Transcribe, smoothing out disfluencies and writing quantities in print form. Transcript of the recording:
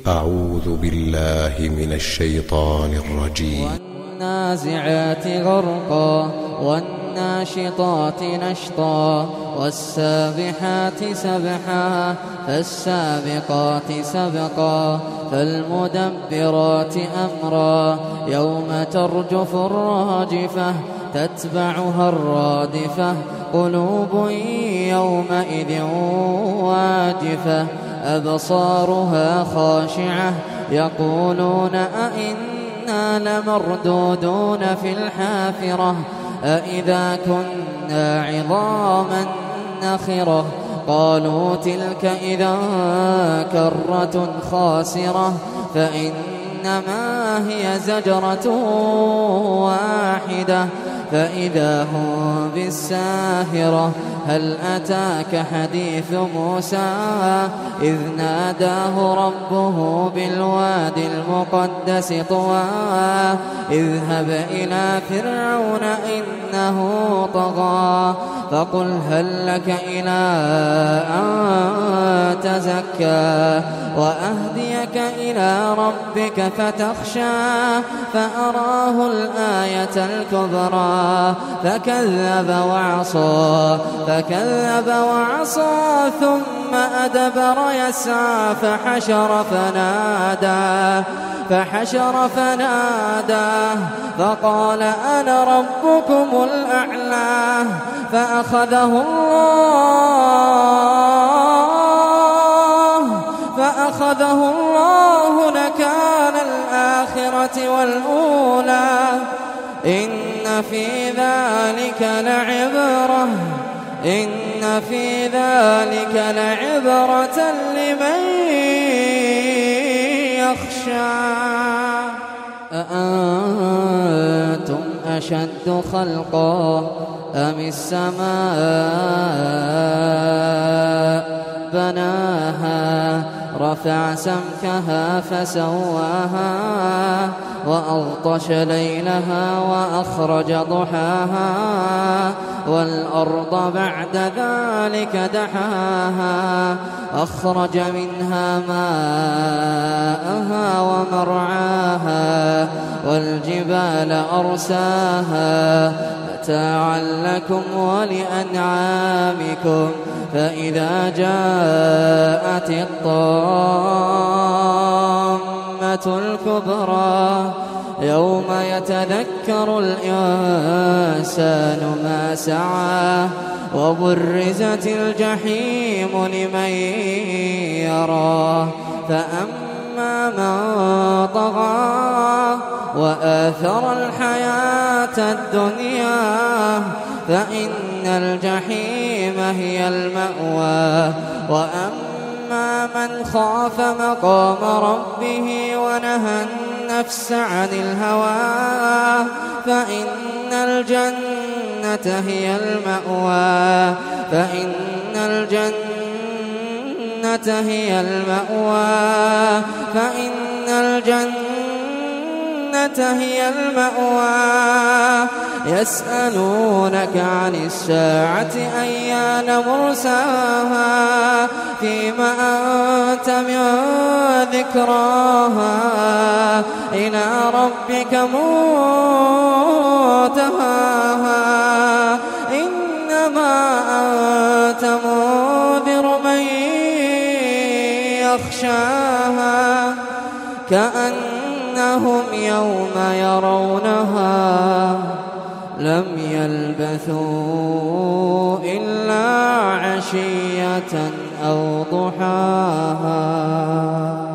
أعوذ بالله من الشيطان الرجيم. والنازعات غرقا والناشطات نشطا والسابحات سبحا فالسابقات سبقا فالمدبرات أمرا يوم ترجف الراجفة تتبعها الرادفة قلوب يومئذ واجفة أبصارها خاشعة يقولون أئنا لمردودون في الحافرة أئذا كنا عظاما نخرة قالوا تلك إذا كرة خاسرة فإنما هي زجرة واحدة فإذا هم بالساهرة هل أتاك حديث موسى إذ ناداه ربه بالوادي المقدس طوى اذهب إلى فرعون إنه طغى فقل هل لك إلى أن تزكى وأهديك إلى ربك فتخشى فأراه الآية الكبرى فكذب وعصى ثم أدبر يسعى فحشر فنادى فقال أنا ربكم الأعلى فأخذه الله نكال الآخرة والأولى إن في ذلك لعبرة لمن يخشى أأنتم أشد خلقا أم السماء بناها رفع سمكها فسواها وأغطش ليلها وأخرج ضحاها والأرض بعد ذلك دحاها أخرج منها ماءها ومرعاها والجبال أرساها متاعا لكم ولأنعامكم فإذا جاءت الطامة الكبرى يوم يتذكر الإنسان ما سعى وبرزت الجحيم لمن يرى فأما من طغى وآثر الحياة الدنيا فإن الجحيم هي المأوى وأما من خاف مقام ربه ونهى النفس عن الهوى فإن الجنة هي المأوى هي المأوى يسألونك عن الساعة أيان مرساها فيما أنت من ذكراها إلى ربك منتهاها إنما أنت منذر من يخشاها كأنهم يوم يرونها لم يلبثوا إلا عشية أو ضحاها.